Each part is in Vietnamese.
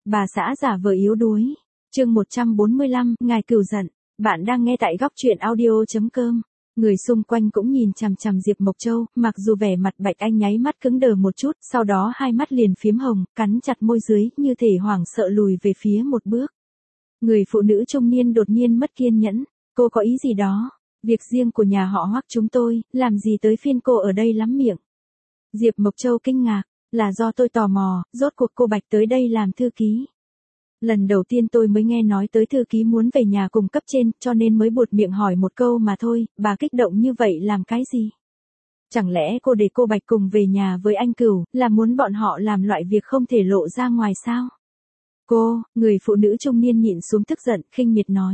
bà xã giả vờ yếu đuối. Chương 145, ngài cừu giận. Bạn đang nghe tại góc truyện audio.com. Người xung quanh cũng nhìn chằm chằm Diệp Mộc Châu, mặc dù vẻ mặt Bạch Anh nháy mắt cứng đờ một chút, sau đó hai mắt liền phím hồng, cắn chặt môi dưới, như thể hoảng sợ lùi về phía một bước. Người phụ nữ trung niên đột nhiên mất kiên nhẫn. Cô có ý gì đó? Việc riêng của nhà họ Hoắc chúng tôi, làm gì tới phiên cô ở đây lắm miệng? Diệp Mộc Châu kinh ngạc, là do tôi tò mò, rốt cuộc cô Bạch tới đây làm thư ký. Lần đầu tiên tôi mới nghe nói tới thư ký muốn về nhà cùng cấp trên, cho nên mới buột miệng hỏi một câu mà thôi, bà kích động như vậy làm cái gì? Chẳng lẽ cô để cô Bạch cùng về nhà với anh Cửu, là muốn bọn họ làm loại việc không thể lộ ra ngoài sao? Người phụ nữ trung niên nhịn xuống tức giận, khinh miệt nói.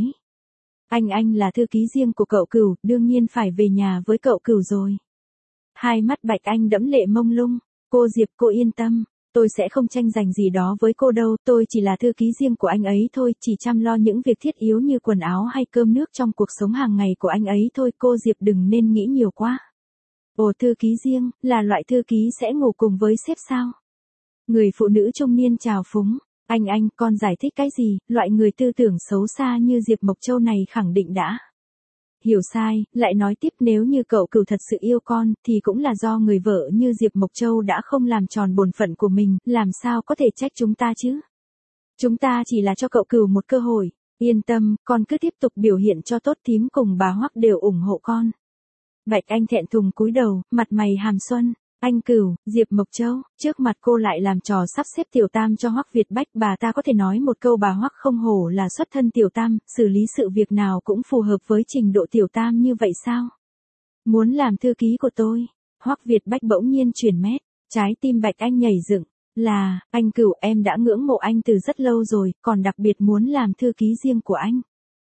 Anh là thư ký riêng của cậu Cửu, đương nhiên phải về nhà với cậu Cửu rồi. Hai mắt Bạch Anh đẫm lệ mông lung, cô Diệp cô yên tâm, tôi sẽ không tranh giành gì đó với cô đâu, tôi chỉ là thư ký riêng của anh ấy thôi, chỉ chăm lo những việc thiết yếu như quần áo hay cơm nước trong cuộc sống hàng ngày của anh ấy thôi, cô Diệp đừng nên nghĩ nhiều quá. Ồ, thư ký riêng, là loại thư ký sẽ ngủ cùng với sếp sao? Người phụ nữ trung niên chào phúng. Anh, con giải thích cái gì, loại người tư tưởng xấu xa như Diệp Mộc Châu này khẳng định đã hiểu sai, lại nói tiếp nếu như cậu Cửu thật sự yêu con, thì cũng là do người vợ như Diệp Mộc Châu đã không làm tròn bổn phận của mình, làm sao có thể trách chúng ta chứ? Chúng ta chỉ là cho cậu Cửu một cơ hội, yên tâm, con cứ tiếp tục biểu hiện cho tốt, thím cùng bà Hoắc đều ủng hộ con. Bạch Anh thẹn thùng cúi đầu, mặt mày hàm xuân. Anh Cửu, Diệp Mộc Châu, trước mặt cô lại làm trò sắp xếp tiểu tam cho Hoắc Việt Bách, bà ta có thể nói một câu bà Hoắc không hổ là xuất thân tiểu tam, xử lý sự việc nào cũng phù hợp với trình độ tiểu tam như vậy sao? Muốn làm thư ký của tôi? Hoắc Việt Bách bỗng nhiên chuyển mét, trái tim Bạch Anh nhảy dựng, là, anh Cửu em đã ngưỡng mộ anh từ rất lâu rồi, còn đặc biệt muốn làm thư ký riêng của anh.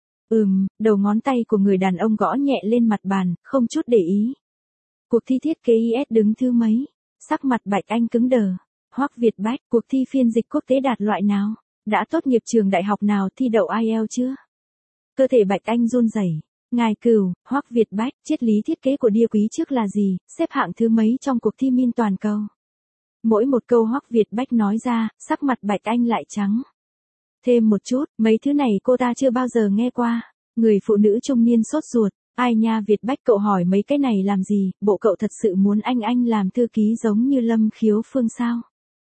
Đầu ngón tay của người đàn ông gõ nhẹ lên mặt bàn, không chút để ý. Cuộc thi thiết kế IS đứng thứ mấy? Sắc mặt Bạch Anh cứng đờ. Hoắc Việt Bách, cuộc thi phiên dịch quốc tế đạt loại nào? Đã tốt nghiệp trường đại học nào, thi đậu IELTS chưa? Cơ thể Bạch Anh run rẩy. Ngài Cửu, Hoắc Việt Bách, triết lý thiết kế của Đia Quý trước là gì? Xếp hạng thứ mấy trong cuộc thi min toàn cầu? Mỗi một câu Hoắc Việt Bách nói ra, sắc mặt Bạch Anh lại trắng. Thêm một chút, mấy thứ này cô ta chưa bao giờ nghe qua. Người phụ nữ trung niên sốt ruột. Ai nha Việt Bách, cậu hỏi mấy cái này làm gì, bộ cậu thật sự muốn anh làm thư ký giống như Lâm Khiếu Phương sao?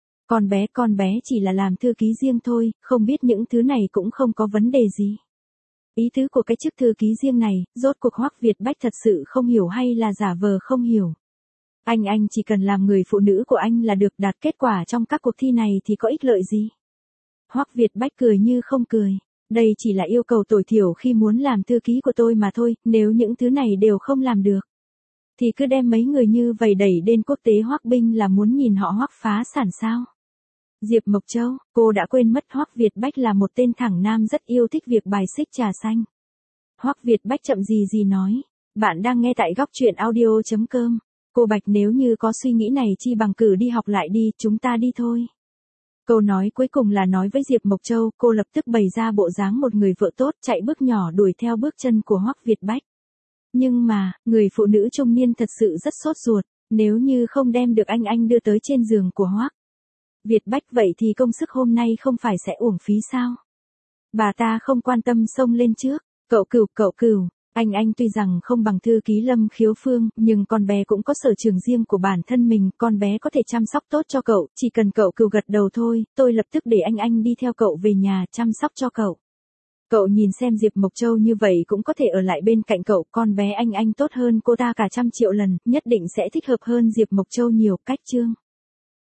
Con bé chỉ là làm thư ký riêng thôi, không biết những thứ này cũng không có vấn đề gì. Ý tứ của cái chức thư ký riêng này, rốt cuộc Hoắc Việt Bách thật sự không hiểu hay là giả vờ không hiểu? Anh chỉ cần làm người phụ nữ của anh là được, đạt kết quả trong các cuộc thi này thì có ích lợi gì? Hoắc Việt Bách cười như không cười. Đây chỉ là yêu cầu tối thiểu khi muốn làm thư ký của tôi mà thôi, nếu những thứ này đều không làm được, thì cứ đem mấy người như vậy đẩy đến quốc tế Hoắc binh là muốn nhìn họ Hoắc phá sản sao? Diệp Mộc Châu, cô đã quên mất Hoắc Việt Bách là một tên thẳng nam rất yêu thích việc bài xích trà xanh. Hoắc Việt Bách chậm gì nói, bạn đang nghe tại góc truyện audio.com. Cô Bạch nếu như có suy nghĩ này chi bằng cử đi học lại đi, chúng ta đi thôi. Câu nói cuối cùng là nói với Diệp Mộc Châu, cô lập tức bày ra bộ dáng một người vợ tốt, chạy bước nhỏ đuổi theo bước chân của Hoắc Việt Bách. Nhưng mà, người phụ nữ trung niên thật sự rất sốt ruột, nếu như không đem được anh đưa tới trên giường của Hoắc Việt Bách vậy thì công sức hôm nay không phải sẽ uổng phí sao? Bà ta không quan tâm xông lên trước, cậu Cửu, anh tuy rằng không bằng thư ký Lâm Khiếu Phương, nhưng con bé cũng có sở trường riêng của bản thân mình, con bé có thể chăm sóc tốt cho cậu, chỉ cần cậu Cửu gật đầu thôi, tôi lập tức để anh đi theo cậu về nhà chăm sóc cho cậu. Cậu nhìn xem Diệp Mộc Châu như vậy cũng có thể ở lại bên cạnh cậu, con bé anh tốt hơn cô ta cả 100 triệu lần, nhất định sẽ thích hợp hơn Diệp Mộc Châu nhiều. Cách chương